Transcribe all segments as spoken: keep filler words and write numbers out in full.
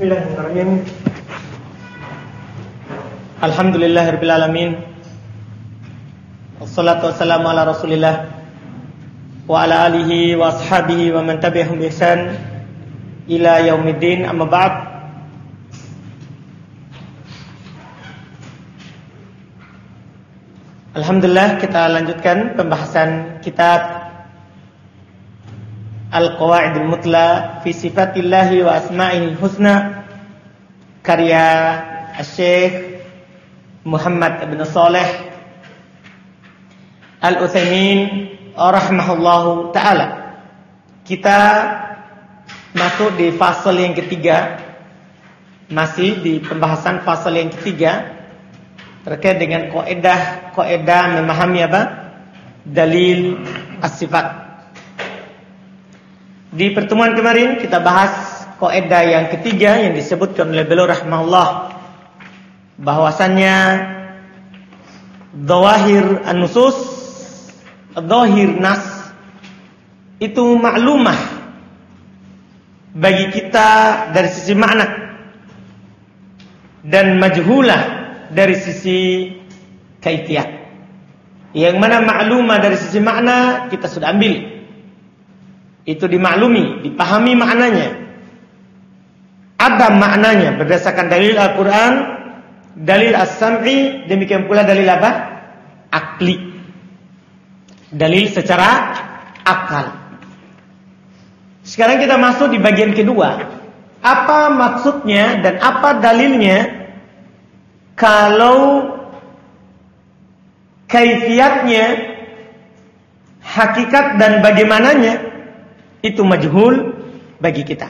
Bismillahirrahmanirrahim. Alhamdulillahirabbil alamin. Wassalatu wassalamu ala Rasulillah wa ala alihi wa ashabihi wa man tabi'ahum bi ihsan ila yaumiddin. Amma ba'd. Alhamdulillah, kita lanjutkan pembahasan kitab Al-Qawaidul Mutla fi Sifatillahi wa Asma'ihil Husna karya Syekh Muhammad bin Shalih Al-Utsaimin rahimahullahu taala. Kita masuk di fasal yang ketiga, masih di pembahasan fasal yang ketiga terkait dengan kaidah-kaidah memahami apa? Dalil as-sifat. Di pertemuan kemarin kita bahas kaidah yang ketiga yang disebutkan oleh beliau rahimahullah, bahwasannya dhawahir an-nusus, dhahir nas itu maklumah bagi kita dari sisi makna dan majhulah dari sisi kaifiyat. Yang mana maklumah dari sisi makna kita sudah ambil, itu dimaklumi, dipahami maknanya, ada maknanya berdasarkan dalil Al-Quran, dalil As-Sam'i, demikian pula dalil apa? Akli, dalil secara akal. Sekarang kita masuk di bagian kedua. Apa maksudnya dan apa dalilnya kalau kaifiatnya, hakikat dan bagaimananya itu majhul bagi kita.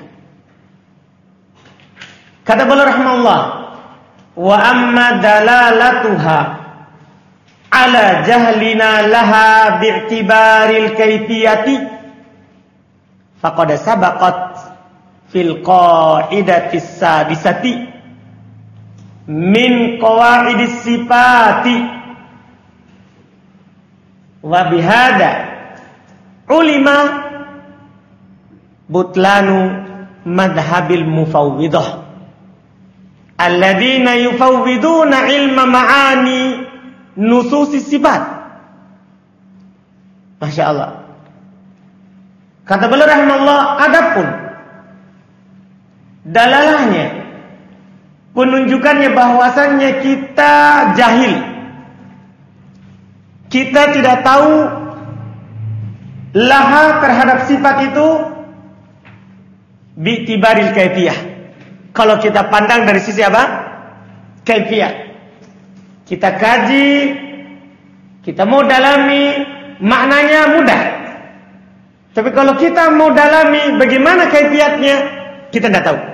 Kata beliau rahimahullah, wa amma dalalatuha ala jahlina laha bi'tibaril kaifiyati faqad sabaqat fil qaidatis sadisati min qawaidis sifati wa bihada ulima butlanu madhabil mufawwidah alladzina yufawwiduna ilma ma'ani nususi sifat. Masya Allah. Kata beliau rahimahullah, adapun dalalahnya, penunjukannya bahwasannya kita jahil, kita tidak tahu laha terhadap sifat itu bi'tibaril kaifiyah. Kalau kita pandang dari sisi apa? Kaifiyah. Kita kaji, kita mau dalami, maknanya mudah. Tapi kalau kita mau dalami bagaimana kaifiyatnya, kita tidak tahu.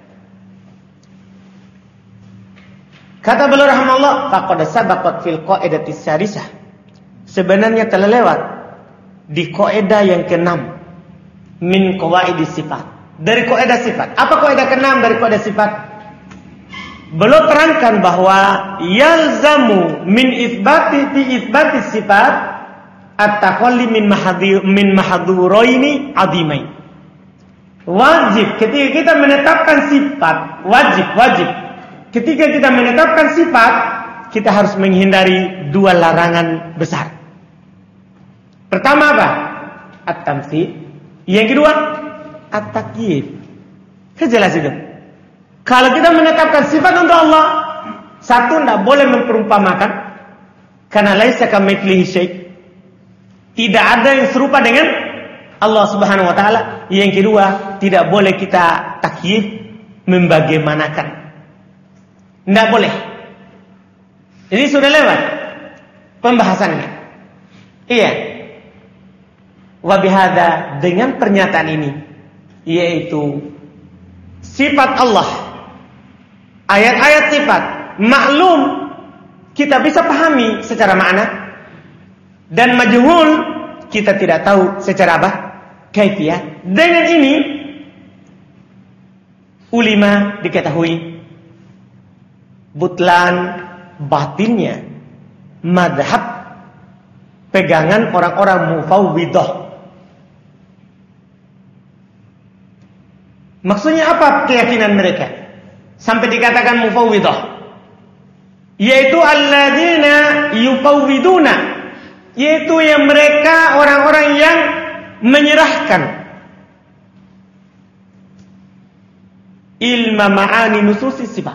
Kata beliau rahimahullah, faqad sabaqat fil qaidatis sadisah. Sebenarnya telah lewat di kaidah yang keenam min qawaidis sifat. Dari kaidah sifat. Apa kaidah keenam dari kaidah sifat? Beliau terangkan bahwa yalzamu min itsbati fi itsbati sifat at-takhalli min mahadhi min mahdhuraini adimain. Wajib ketika kita menetapkan sifat, wajib wajib ketika kita menetapkan sifat, kita harus menghindari dua larangan besar. Pertama apa? At-tamtsil. Yang kedua, at-takyif. Kejelas itu. Kalau kita menetapkan sifat untuk Allah, satu, tidak boleh memperumpamakan, karena laisa kamitslihi syai'. Tidak ada yang serupa dengan Allah Subhanahu wa taala. Yang kedua, tidak boleh kita takyif, membagaimanakan. Tidak boleh. Ini sudah lewat pembahasannya. Iya. Wa bihadza, dengan pernyataan ini, yaitu sifat Allah, ayat-ayat sifat maklum, kita bisa pahami secara makna, dan majhul kita tidak tahu secara apa? Kaifiyah. Dengan ini ulama diketahui butlan batinnya madhab pegangan orang-orang mufawwidah. Maksudnya apa keyakinan mereka? sampai dikatakan mufawwidah, yaitu alladzina yufawwiduna, yaitu yang mereka orang-orang yang menyerahkan ilmu ma'ani nususi sifat,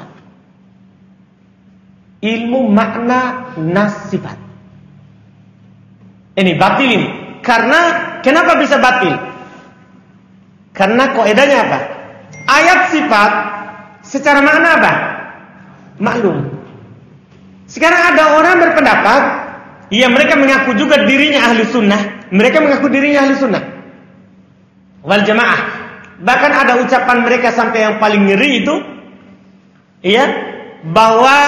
ilmu makna nas sifat. Ini batil ini. Karena kenapa bisa batil? Karena kaidahnya apa? Ayat sifat secara makna apa? Maklum. Sekarang ada orang berpendapat, ya mereka mengaku juga dirinya ahli sunnah, mereka mengaku dirinya ahli sunnah wal jamaah. Bahkan ada ucapan mereka sampai yang paling ngeri itu, ya, bahwa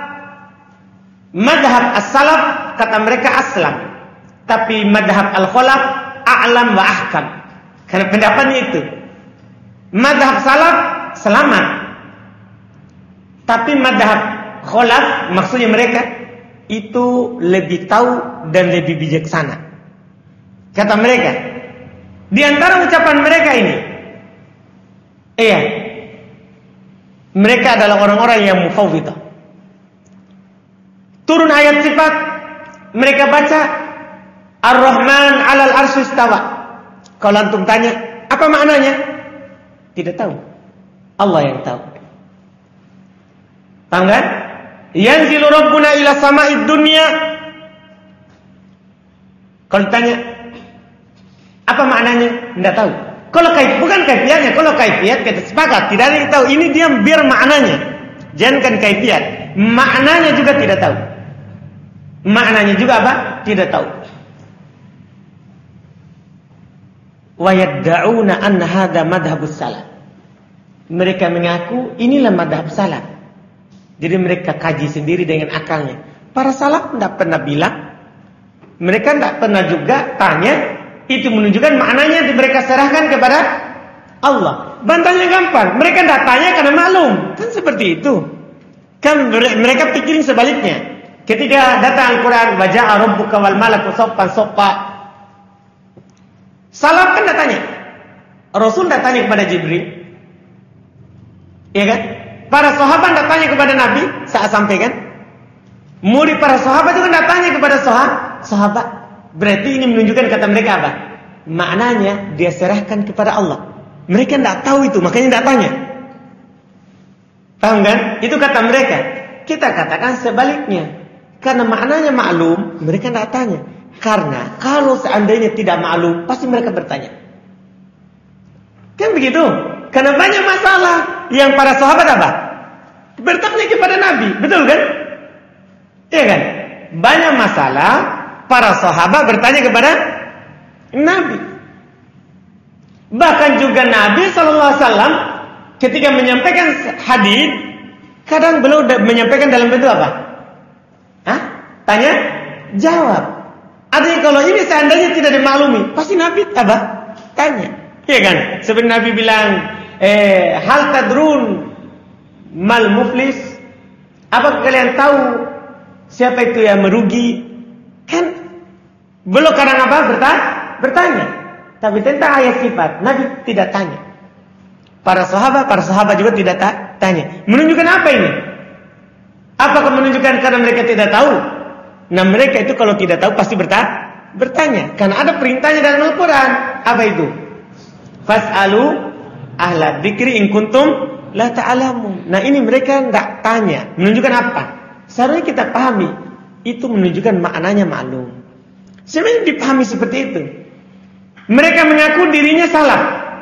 madhab as-salaf kata mereka aslam, tapi madhab al-khalaf a'lam wa ahkam. Karena pendapatnya itu, madhab salaf selamat, tapi madhab khalaf maksudnya mereka itu lebih tahu dan lebih bijaksana. Kata mereka, di antara ucapan mereka ini, iya, mereka adalah orang-orang yang mufawwidah. Turun ayat sifat, mereka baca Ar-Rahman 'alal arsy istawa. Kalau antum tanya, apa maknanya? Tidak tahu. Allah yang tahu. Paham kan? Yanzilu Rabbuna ila sama'id dunya. Kalau tanya, apa maknanya? Tidak tahu. Kalau kaif, bukan kaifiatnya. Kalau kaifiat kita sepakat, tidak ada yang tahu. Ini dia biar maknanya. Jangan kaifiat. Maknanya juga tidak tahu. Maknanya juga apa? Tidak tahu. Wa yadda'una anna hadha madhhabus salaf. Mereka mengaku inilah madhab salaf. Jadi mereka kaji sendiri dengan akalnya. Para salaf tidak pernah bilang, mereka tidak pernah juga tanya. Itu menunjukkan maknanya mereka serahkan kepada Allah. Bantahnya gampang, mereka tidak tanya karena maklum. Kan seperti itu. Kan mereka pikirin sebaliknya. Ketika datang Al-Quran, waja'a rabbuka wal malaku soffan soffa, salaf kan tidak tanya. Rasul tidak tanya kepada Jibril, iya kan? Para sahabat tidak tanya kepada Nabi saat sampaikan. Murid para sahabat juga tidak tanya kepada sahabat. Berarti ini menunjukkan kata mereka apa? Maknanya dia serahkan kepada Allah. Mereka tidak tahu itu, makanya tidak tanya. Paham kan? Itu kata mereka. Kita katakan sebaliknya. Karena maknanya maklum, mereka tidak tanya. Karena kalau seandainya tidak maklum, pasti mereka bertanya. Kan begitu? Karena banyak masalah yang para sahabat apa? Bertanya kepada Nabi, betul kan? Iya kan? Banyak masalah para sahabat bertanya kepada Nabi. Bahkan juga Nabi shallallahu alaihi wasallam ketika menyampaikan hadis, kadang beliau menyampaikan dalam bentuk apa? Hah? Tanya, jawab. Artinya kalau ini seandainya tidak dimaklumi, pasti Nabi apa? Tanya. Iya kan? Seperti Nabi bilang, eh, hal tadrun mal muflis. Apa kalian tahu siapa itu yang merugi? Kan belum kadang apa? Bertanya, bertanya. Tapi tentang ayat sifat, Nabi tidak tanya. Para sahabat, para sahabat juga tidak tanya. Menunjukkan apa ini? Apakah menunjukkan karena mereka tidak tahu? Nah mereka itu kalau tidak tahu pasti bertanya, bertanya. Karena ada perintahnya dalam Al-Quran. Apa itu? Fas'alu ahla dzikri in kuntum la ta'lamun. Nah ini mereka tidak tanya. Menunjukkan apa? Seharusnya kita pahami. Itu menunjukkan maknanya maklum. Sebenarnya dipahami seperti itu. Mereka mengaku dirinya salaf.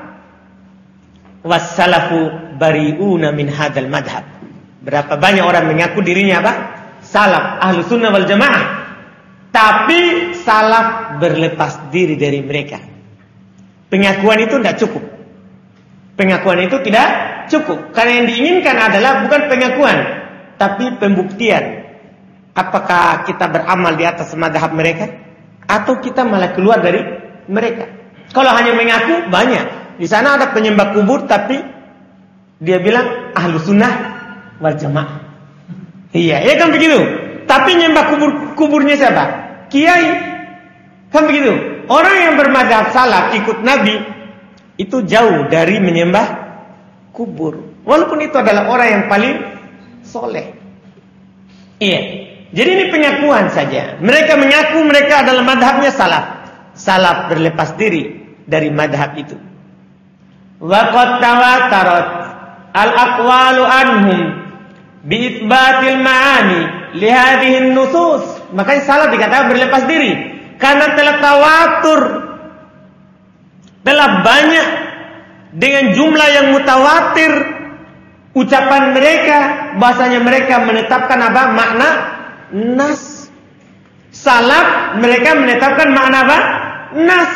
Was-salafu bari'una min hadzal madhab. Berapa banyak orang mengaku dirinya apa? Salaf, ahlu sunnah wal jamaah. Tapi salaf berlepas diri dari mereka. Pengakuan itu tidak cukup. Pengakuan itu tidak cukup. Karena yang diinginkan adalah bukan pengakuan, tapi pembuktian. Apakah kita beramal di atas madhab mereka, atau kita malah keluar dari mereka. Kalau hanya mengaku, banyak. Di sana ada penyembah kubur, tapi dia bilang ahlu sunnah wal jamaah. Iya, ya kan begitu. Tapi nyembah kubur kuburnya siapa? Kiai. Kan begitu. Orang yang bermadzhab salaf ikut Nabi itu jauh dari menyembah kubur. Walaupun itu adalah orang yang paling soleh. Iya. Jadi ini pengakuan saja. Mereka mengaku mereka adalah madhabnya salaf. Salaf berlepas diri dari madhab itu. Wa qad tawatarat al-aqwalu anhum bi itsbatil ma'ani li hadhihi an-nusus. Makanya salaf dikatakan berlepas diri karena telah tawatur, telah banyak dengan jumlah yang mutawatir ucapan mereka, bahasanya mereka menetapkan apa? Makna nas. Salaf mereka menetapkan makna apa? Nas.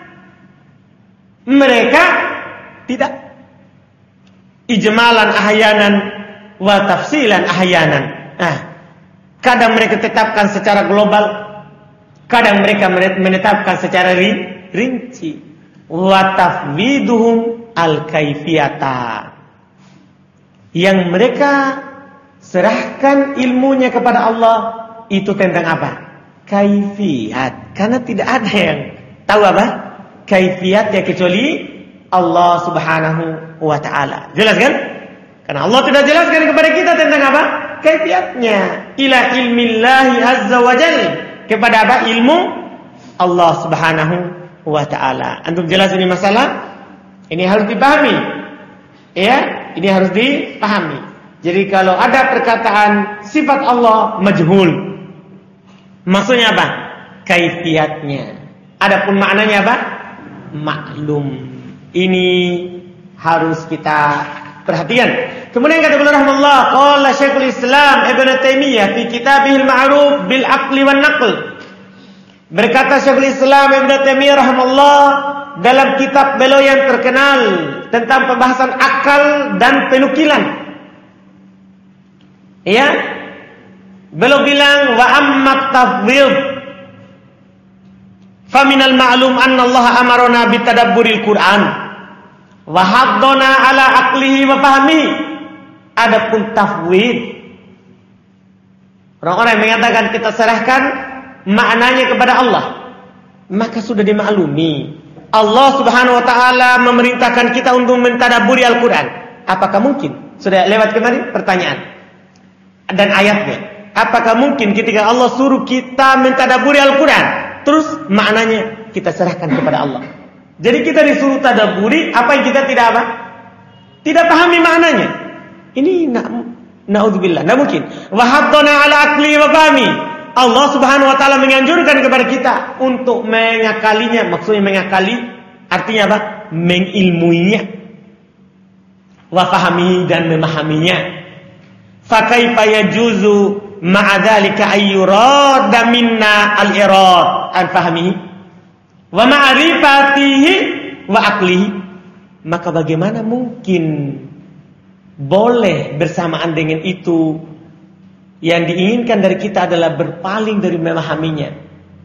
Mereka tidak. Ijmalan ahyanan wa tafsilan ahyanan. Nah, kadang mereka tetapkan secara global, kadang mereka menetapkan secara rinci. Wa tafwiduhum al-kaifiyata. Yang mereka serahkan ilmunya kepada Allah itu tentang apa? Kaifiyat. Karena tidak ada yang tahu apa? Kaifiyatnya kecuali Allah Subhanahu wa ta'ala. Jelas kan? Karena Allah tidak jelaskan kepada kita tentang apa? Kaifiyatnya. Ila ilmillahi azza wa jalla. Kepada apa? Ilmu Allah Subhanahu wa ta'ala. Antum jelas ini masalah? Ini harus dipahami. Ya, ini harus dipahami. Jadi kalau ada perkataan sifat Allah majhul, maksudnya apa? Kaifiyatnya. Adapun maknanya apa? Maklum. Ini harus kita perhatikan. Kemudian kata beliau rahimahullah, qala Syekhul Islam Ibnu Taimiyah fi kitabihil ma'ruf bil aqli wan naql. Berkata Syekhul Islam Ibnu Taimiyah rahimahullah dalam kitab beliau yang terkenal tentang pembahasan akal dan penukilan. Ya. Beliau bilang wa amma tafwid fa minal ma'lum anna Allah amarna bi tadabburil Qur'an wa haddana ala aqlihi wa fahmihi. Adapun tafwid, orang-orang yang mengatakan kita serahkan maknanya kepada Allah, maka sudah dimaklumi Allah Subhanahu wa ta'ala memerintahkan kita untuk mentadabburi Al-Quran. Apakah mungkin? Sudah lewat kemarin pertanyaan dan ayatnya. Apakah mungkin ketika Allah suruh kita mentadabburi Al-Quran, terus maknanya kita serahkan kepada Allah? Jadi kita disuruh tadabburi apa yang kita tidak apa? Tidak pahami maknanya. Ini na naudzubillah, tidak mungkin. Wa haddana ala aqli wa fahmi. Allah Subhanahu wa ta'ala menganjurkan kepada kita untuk mengakalinya. Maksudnya mengakali artinya apa? Mengilmuinya. Wa fahami dan memahaminya. Fa kaifa yajuzu ma'a dzalika ayyurada minna al-irad an fahmihi wa ma'rifatihi wa aqlihi. Maka bagaimana mungkin boleh bersamaan dengan itu yang diinginkan dari kita adalah berpaling dari memahaminya,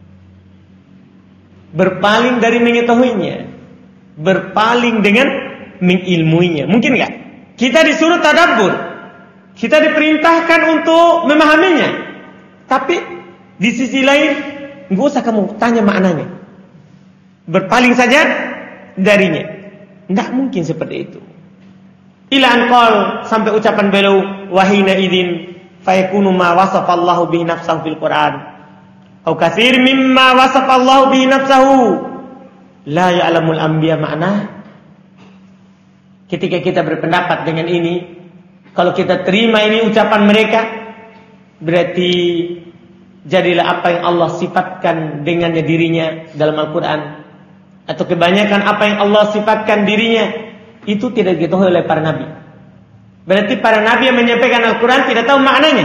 berpaling dari mengetahuinya, berpaling dengan mengilmuinya. Mungkin enggak? Kita disuruh tadabbur, kita diperintahkan untuk memahaminya, tapi di sisi lain enggak usah kamu tanya maknanya, berpaling saja darinya. Enggak mungkin seperti itu. Ila anqal, sampai ucapan beliau wahina idin fayakunu ma wasafallahu bihi nafsahu fil Quran au katsir mimma wasafallahu bihi nafsahu la ya'lamul anbiya ma'na. Ketika kita berpendapat dengan ini, kalau kita terima ini ucapan mereka, berarti jadilah apa yang Allah sifatkan dengannya dirinya dalam Al-Quran, atau kebanyakan apa yang Allah sifatkan dirinya itu tidak diketahui oleh para nabi. Berarti para nabi yang menyampaikan Al-Quran tidak tahu maknanya.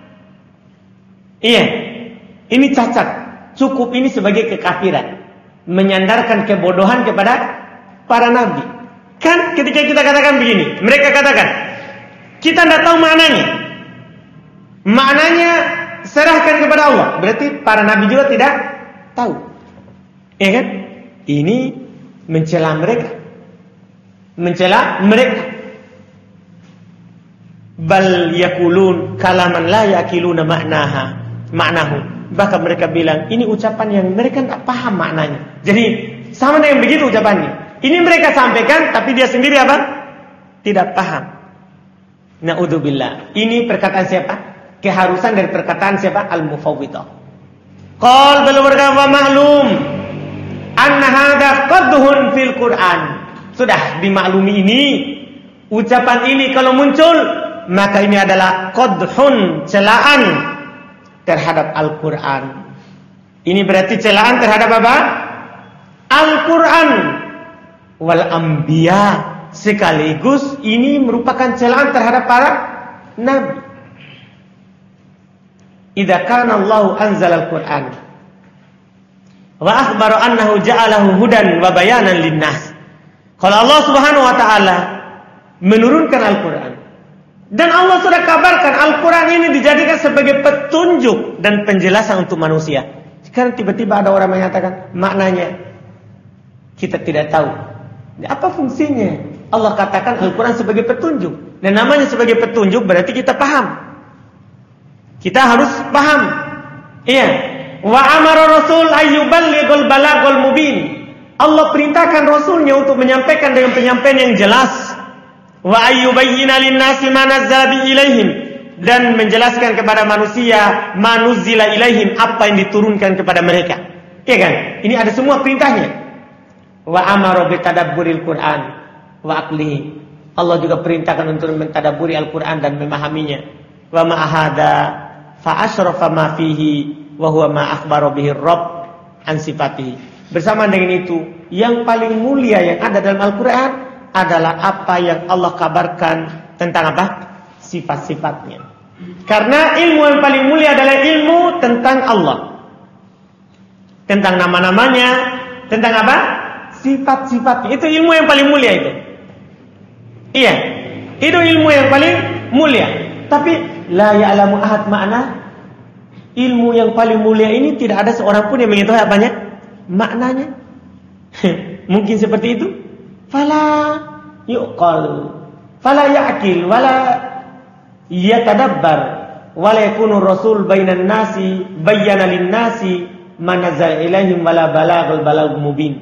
Iya, ini cacat. Cukup ini sebagai kekafiran, menyandarkan kebodohan kepada para nabi. Kan ketika kita katakan begini, mereka katakan kita tidak tahu maknanya, maknanya serahkan kepada Allah. Berarti para nabi juga tidak tahu. Iya kan? Ini mencela mereka, mencela mereka. Bal yakulun kalaman la yakiluna maknaha maknahu. Bahkan mereka bilang ini ucapan yang mereka tak paham maknanya. Jadi sama dengan begitu ucapannya. Ini mereka sampaikan tapi dia sendiri apa? Tidak paham. Na'udzubillah. Ini perkataan siapa? Keharusan dari perkataan siapa? Al-Mufawwidah. Qal beliau berkata, "Wa ma'lum anna hadza qadhun fil Qur'an." Sudah dimaklumi ini, ucapan ini kalau muncul, maka ini adalah qadhun, celaan terhadap Al-Qur'an. Ini berarti celaan terhadap apa? Al-Qur'an wal anbiya, sekaligus ini merupakan celaan terhadap para nabi. Idza kana Allah anzala al-Qur'an wa akhbara annahu ja'alahu hudan wa bayanan lin-nas. Kalau Allah Subhanahu wa taala menurunkan Al-Qur'an dan Allah sudah kabarkan Al-Qur'an ini dijadikan sebagai petunjuk dan penjelasan untuk manusia. Sekarang tiba-tiba ada orang mengatakan maknanya kita tidak tahu. Apa fungsinya? Allah katakan Al-Quran sebagai petunjuk. Dan namanya sebagai petunjuk berarti kita paham. Kita harus paham. Iya. Wa amara rasul ayyuballighul balaghul mubin. Allah perintahkan rasulnya untuk menyampaikan dengan penyampaian yang jelas. Wa ayyubayyina lin-nasi ma nazzala ilaihim, dan menjelaskan kepada manusia manuzila ilaihim, apa yang diturunkan kepada mereka. Iya kan? Ini ada semua perintahnya. Wa amara bi tadabburil Qur'an wa aqlihi. Allah juga perintahkan untuk mentadabburi Al-Qur'an dan memahaminya. Wa ma ahada fa asyrafa ma fihi wa huwa ma akhbara bihi Rabb an sifatihi. Bersama dengan itu, yang paling mulia yang ada dalam Al-Qur'an adalah apa yang Allah kabarkan tentang apa? Sifat-sifatnya. Karena ilmu yang paling mulia adalah ilmu tentang Allah. Tentang nama-namanya, tentang apa? Sifat-sifatnya. Itu ilmu yang paling mulia itu. Iya, itu ilmu yang paling mulia. Tapi la ya'lamu ahad makna. Ilmu yang paling mulia ini tidak ada seorang pun yang mengetahui apanya? Maknanya. Mungkin seperti itu. Fala yuqal, fala ya'qil, wala yatadabbar, wala yakunu rasul bainan nasi bayyana lin nasi manazal ilaihim wala balaghul balagh mubin.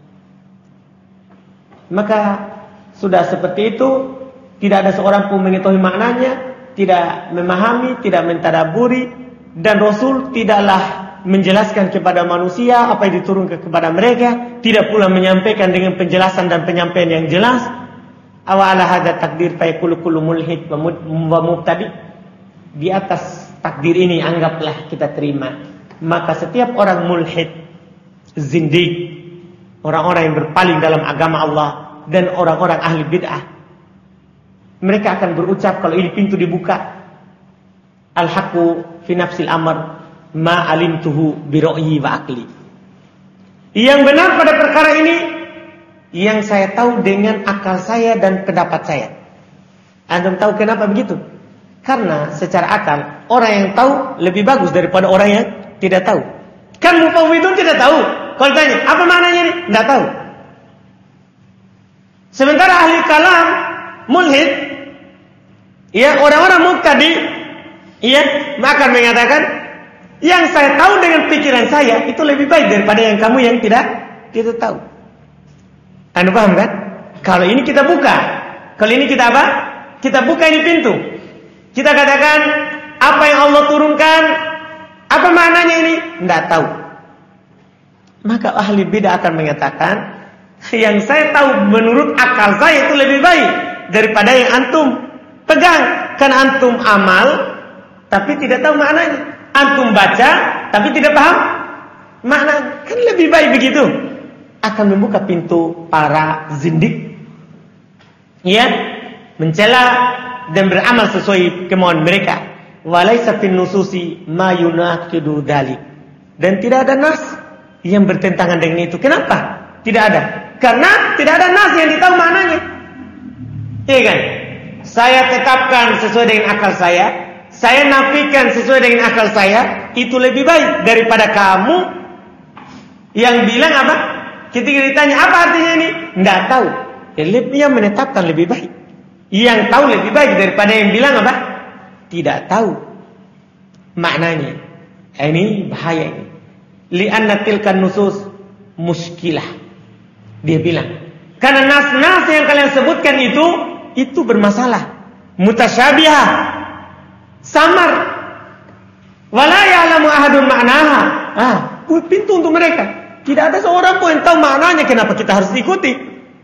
Maka sudah seperti itu, tidak ada seorang pun mengetahui maknanya, tidak memahami, tidak mentadaburi, dan Rasul tidaklah menjelaskan kepada manusia apa yang diturunkan kepada mereka, tidak pula menyampaikan dengan penjelasan dan penyampaian yang jelas. Awala hadza takdir fa yakulu kullu mulhid wa mubtadi. Di atas takdir ini anggaplah kita terima, maka setiap orang mulhid, zindiq, orang-orang yang berpaling dalam agama Allah, dan orang-orang ahli bid'ah, mereka akan berucap kalau ini pintu dibuka, al-haqqu fi nafsil amr ma alimtuhu bi ra'yi wa aqli. Yang benar pada perkara ini yang saya tahu dengan akal saya dan pendapat saya. Antum tahu kenapa begitu? Karena secara akal orang yang tahu lebih bagus daripada orang yang tidak tahu. Kan mufawwidun tidak tahu. Kalau tanya, apa maknanya ini? Tidak tahu. Sementara ahli kalam, mulhid, ya orang-orang mubtadi, ya akan mengatakan, yang saya tahu dengan pikiran saya itu lebih baik daripada yang kamu yang tidak tidak tahu. Anda paham kan? Kalau ini kita buka, kalau ini kita apa? Kita buka ini pintu. Kita katakan apa yang Allah turunkan, apa maknanya ini? Tidak tahu. Maka ahli bidah akan mengatakan, yang saya tahu menurut akal saya itu lebih baik daripada yang antum pegang. Kan antum amal tapi tidak tahu maknanya. Antum baca tapi tidak paham makna. Kan lebih baik begitu. Akan membuka pintu para zindik, ya, mencela dan beramal sesuai kemauan mereka. Walaysa fin nususi ma yunaqidu dzalik. Dan tidak ada nas yang bertentangan dengan itu. Kenapa? Tidak ada. Karena tidak ada nas yang ditahu maknanya. Iya kan? Saya tetapkan sesuai dengan akal saya, saya nafikan sesuai dengan akal saya, itu lebih baik daripada kamu yang bilang apa? Ketika ditanya apa artinya ini, tidak tahu. Dia menetapkan lebih baik. Yang tahu lebih baik daripada yang bilang apa? Tidak tahu maknanya. Ini bahaya ini. Li'anna tilkan nusus muskilah. Dia bilang, karena nas-nas yang kalian sebutkan itu itu bermasalah. mutasyabihah, samar. Wala ya'lamu ahadun ma'naha. Ah, pintu untuk mereka. Tidak ada seorang pun yang tahu maknanya. Kenapa kita harus ikuti?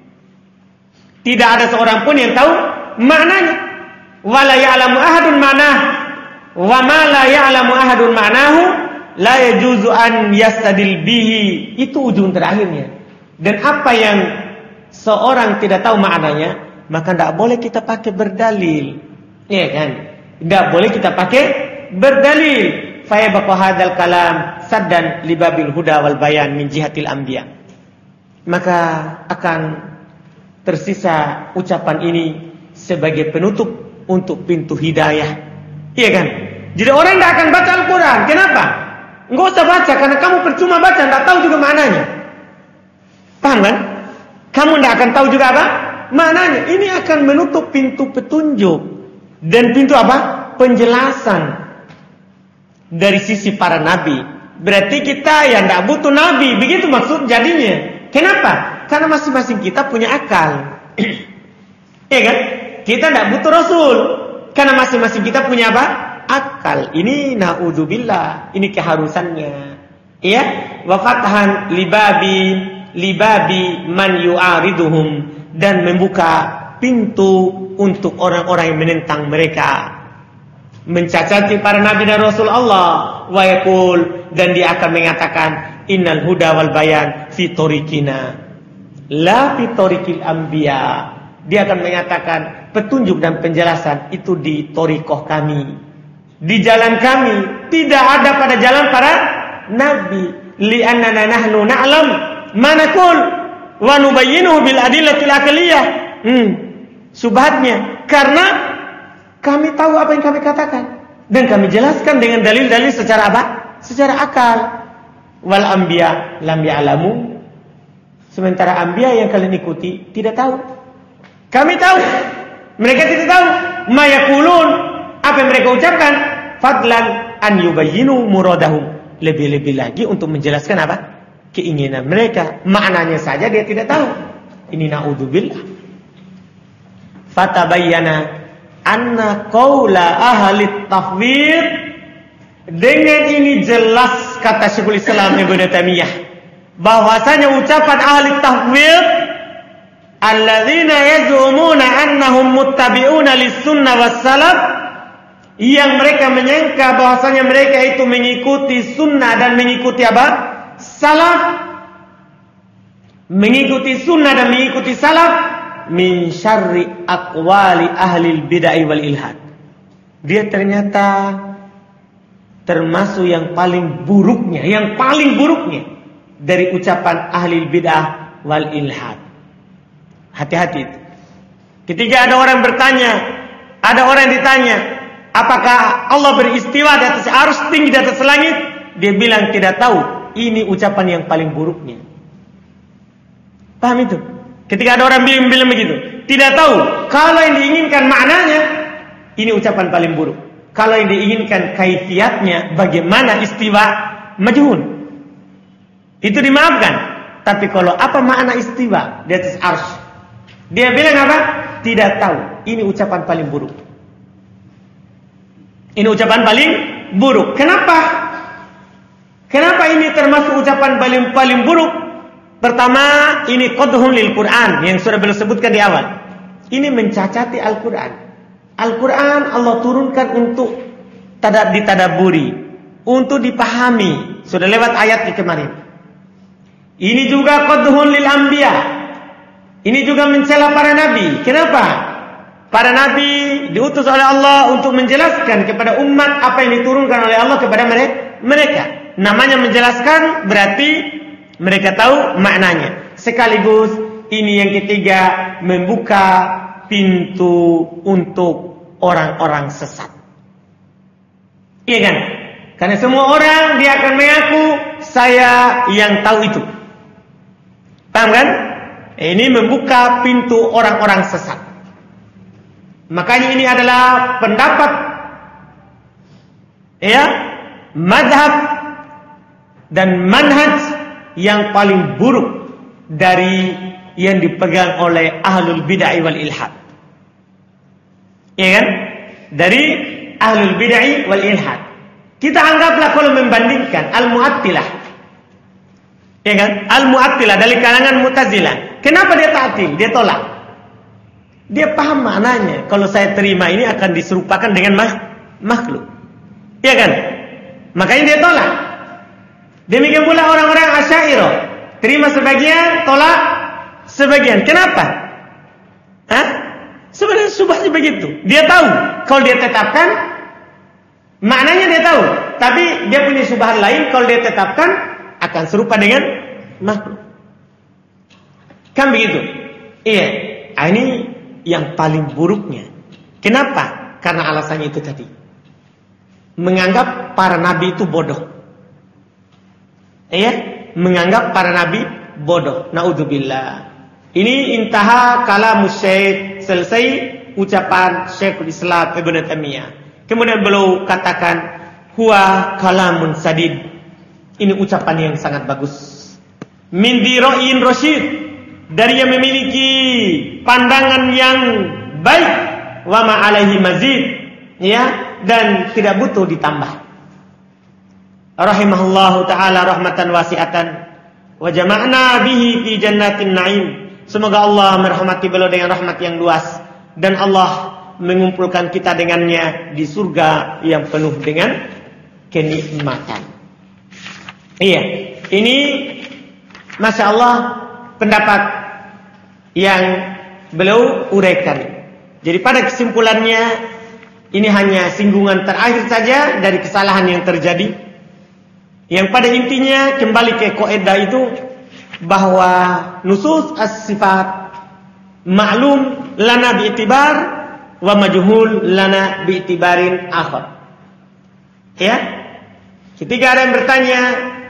Tidak ada seorang pun yang tahu maknanya. Wala ya'lamu ahadun ma'nah. Wa ma la ya'lamu ahadun ma'nahu la yajuzu an yastadil bihi. Itu ujung terakhirnya. Dan apa yang seorang tidak tahu maknanya, maka tidak boleh kita pakai berdalil. Iya kan? Tidak boleh kita pakai berdalil. Fa yabqa hadzal kalam saddan libabil huda wal bayan min jihatil anbiya. Maka akan tersisa ucapan ini sebagai penutup untuk pintu hidayah. Iya kan? Jadi orang tidak akan baca Al-Quran. Kenapa? Enggak usah baca, karena kamu percuma baca, tidak tahu juga maknanya. Paham kan? Kamu tidak akan tahu juga apa maknanya. Ini akan menutup pintu petunjuk dan pintu apa? Penjelasan dari sisi para nabi. Berarti kita yang tidak butuh nabi. Begitu maksud jadinya. Kenapa? Karena masing-masing kita punya akal. Iya kan? Kita tidak butuh rasul, karena masing-masing kita punya apa? Akal. Ini na'udzubillah. Ini keharusannya. Iya? Wa fatahan libabi libabi man yu'ariduhum, dan membuka pintu untuk orang-orang yang menentang mereka, mencacati para nabi dan rasul Allah. Wa yaqul, dan dia akan mengatakan, innal huda wal bayan fi tariqina la fi tariqil anbiya. Dia akan mengatakan petunjuk dan penjelasan itu di thariqah kami, di jalan kami, tidak ada pada jalan para nabi. Li'annana nahnu na'lam ma naqul wa nubayyinuhu bil adillatil aqliyah. Hmm. Subhatnya, karena kami tahu apa yang kami katakan dan kami jelaskan dengan dalil-dalil secara apa? Secara akal. Wal anbiya lam ya'lamu. Sementara anbiya yang kalian ikuti tidak tahu. Kami tahu, mereka tidak tahu. Ma yaqulun, apa yang mereka ucapkan, fadlan an yubayyinu muradahum. Lebih-lebih lagi untuk menjelaskan apa? Keinginan mereka. Maknanya saja dia tidak tahu. Ini na'udzubillah. Fatabayyana anna qaula ahli tafwid. Dengan ini jelas, kata Syekhul Islam Ibnu Taimiyah, bahwasanya ucapan ahli tafwid, alladzina yaz'umuna annahum muttabi'una lis-sunnah was-salaf, yang mereka menyangka bahwasanya mereka itu mengikuti sunnah dan mengikuti apa? Salaf. Mengikuti sunnah dan mengikuti salaf, min syarri aqwali ahli bid'ah wal ilhad. Dia ternyata termasuk yang paling buruknya, yang paling buruknya dari ucapan ahli bid'ah wal ilhad. Hati-hati. Ketika ada orang bertanya, ada orang ditanya, apakah Allah beristiwa di atas arus tinggi di atas langit? Dia bilang tidak tahu. Ini ucapan yang paling buruknya. Paham itu? Ketika ada orang bilang, bilang begitu, tidak tahu. Kalau yang diinginkan maknanya, ini ucapan paling buruk. Kalau yang diinginkan kaifiatnya, bagaimana istiwa, majhul, itu dimaafkan. Tapi kalau apa makna istiwa di atas arsh, dia bilang apa? Tidak tahu. Ini ucapan paling buruk. Ini ucapan paling buruk. Kenapa? Kenapa ini termasuk ucapan paling paling buruk? Pertama, ini qadhun lil Quran yang sudah beliau sebutkan di awal. Ini mencacati Al-Quran. Al-Quran Allah turunkan untuk tada ditadaburi, untuk dipahami. Sudah lewat ayat kemarin. Ini juga qadhun lil anbiya. Ini juga mencela para nabi. Kenapa? Para nabi diutus oleh Allah untuk menjelaskan kepada umat apa yang diturunkan oleh Allah kepada mereka. Namanya menjelaskan berarti mereka tahu maknanya. Sekaligus ini yang ketiga, membuka pintu untuk orang-orang sesat. Iya kan? Karena semua orang dia akan mengaku saya yang tahu itu. Paham kan? Ini membuka pintu orang-orang sesat. Makanya ini adalah pendapat, ya, mazhab dan manhaj yang paling buruk dari yang dipegang oleh ahlul bid'ah wal ilhad. Ya kan? Dari ahlul bid'ah wal ilhad. Kita anggaplah kalau membandingkan al-mu'attilah. Ya kan? Al-mu'attilah dari kalangan Mu'tazilah. Kenapa dia ta'til? Dia tolak. Dia paham maknanya. Kalau saya terima ini akan diserupakan dengan mah, makhluk. Ya kan? Makanya dia tolak. Demikian pula orang-orang Asy'ariyah. Terima sebagian, tolak sebagian. Kenapa? Hah? Sebenarnya subahnya begitu. Dia tahu. Kalau dia tetapkan, maknanya dia tahu. Tapi dia punya subhan lain. Kalau dia tetapkan, akan serupa dengan makhluk. Kan begitu? Iya. Nah, ini yang paling buruknya. Kenapa? Karena alasannya itu tadi. Menganggap para nabi itu bodoh. Iya? Menganggap para nabi bodoh. Naudzubillah. Ini intaha kalamu Syekh, selesai ucapan Syekhul Islam Ibnu Taimiyah. Kemudian beliau katakan huwa kalamun sadid. Ini ucapan yang sangat bagus. Min dira'in rasyid, dari yang memiliki pandangan yang baik, wa ma alaihi mazid, ya, dan tidak butuh ditambah. Rahimahullahu taala rahmatan wasi'atan wa jama'na bihi fi jannatin na'im. Semoga Allah merahmati beliau dengan rahmat yang luas dan Allah mengumpulkan kita dengannya di surga yang penuh dengan kenikmatan. Iya, ini Masya Allah pendapat yang beliau uraikan. Jadi pada kesimpulannya ini hanya singgungan terakhir saja dari kesalahan yang terjadi. Yang pada intinya kembali ke kaidah itu bahwa nusus as-sifat ma'lum lana bi'tibar wa majhul lana bi'tibarin akhar. Ya. Ketika ada yang bertanya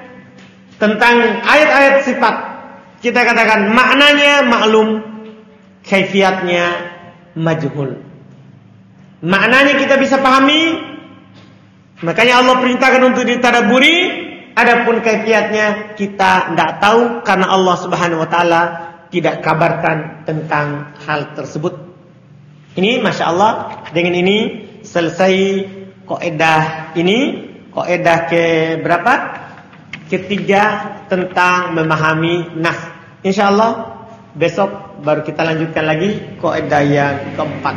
tentang ayat-ayat sifat, kita katakan maknanya maklum, kaifiatnya majhul. Maknanya kita bisa pahami, makanya Allah perintahkan untuk ditadabburi. Adapun kaifiatnya kita tidak tahu karena Allah Subhanahu wa taala tidak kabarkan tentang hal tersebut. Ini Masya Allah, dengan ini selesai kaidah ini, kaidah ke berapa? Ketiga tentang memahami nas. Insyaallah besok baru kita lanjutkan lagi kaidah yang keempat.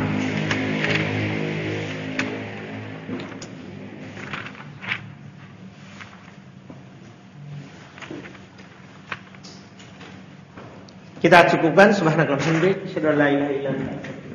Kita cukupkan. Subhanallah, alhamdulillah, asyhadu an la ilaha illa anta.